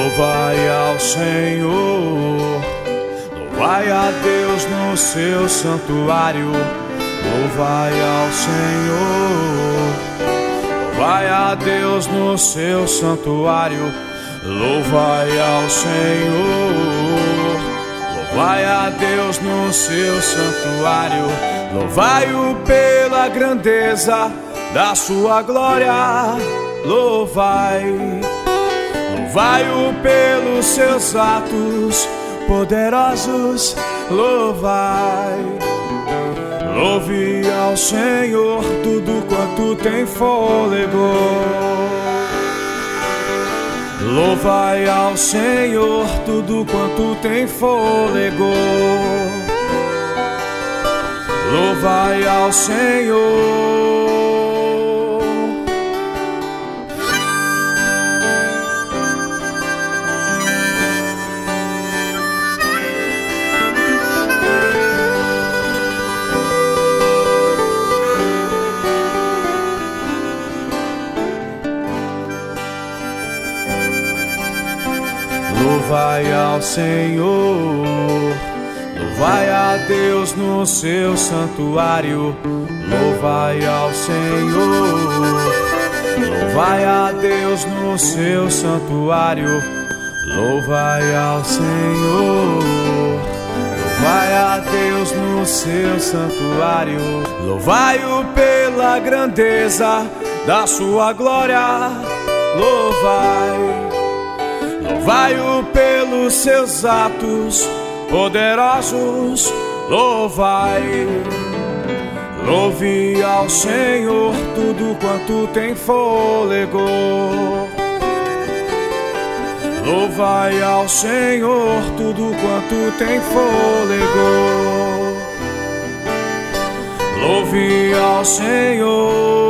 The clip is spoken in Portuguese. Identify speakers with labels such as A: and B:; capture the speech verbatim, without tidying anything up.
A: Louvai ao Senhor, louvai a Deus no seu santuário. Louvai ao Senhor, louvai a Deus no seu santuário. Louvai ao Senhor, louvai a Deus no seu santuário. Louvai-o pela grandeza da sua glória. Louvai, louvai-o pelos seus atos poderosos. Louvai, louve ao Senhor tudo quanto tem fôlego. Louvai ao Senhor tudo quanto tem fôlego. Louvai ao Senhor. Louvai ao Senhor, louvai a Deus no seu santuário. Louvai ao Senhor, louvai a Deus no seu santuário. Louvai ao Senhor, louvai a Deus no seu santuário. Louvai-o pela grandeza da sua glória. Louvai, louvai-o pelos seus atos poderosos. Louvai, louve ao Senhor tudo quanto tem fôlego. Louvai ao Senhor tudo quanto tem fôlego. Louve ao Senhor.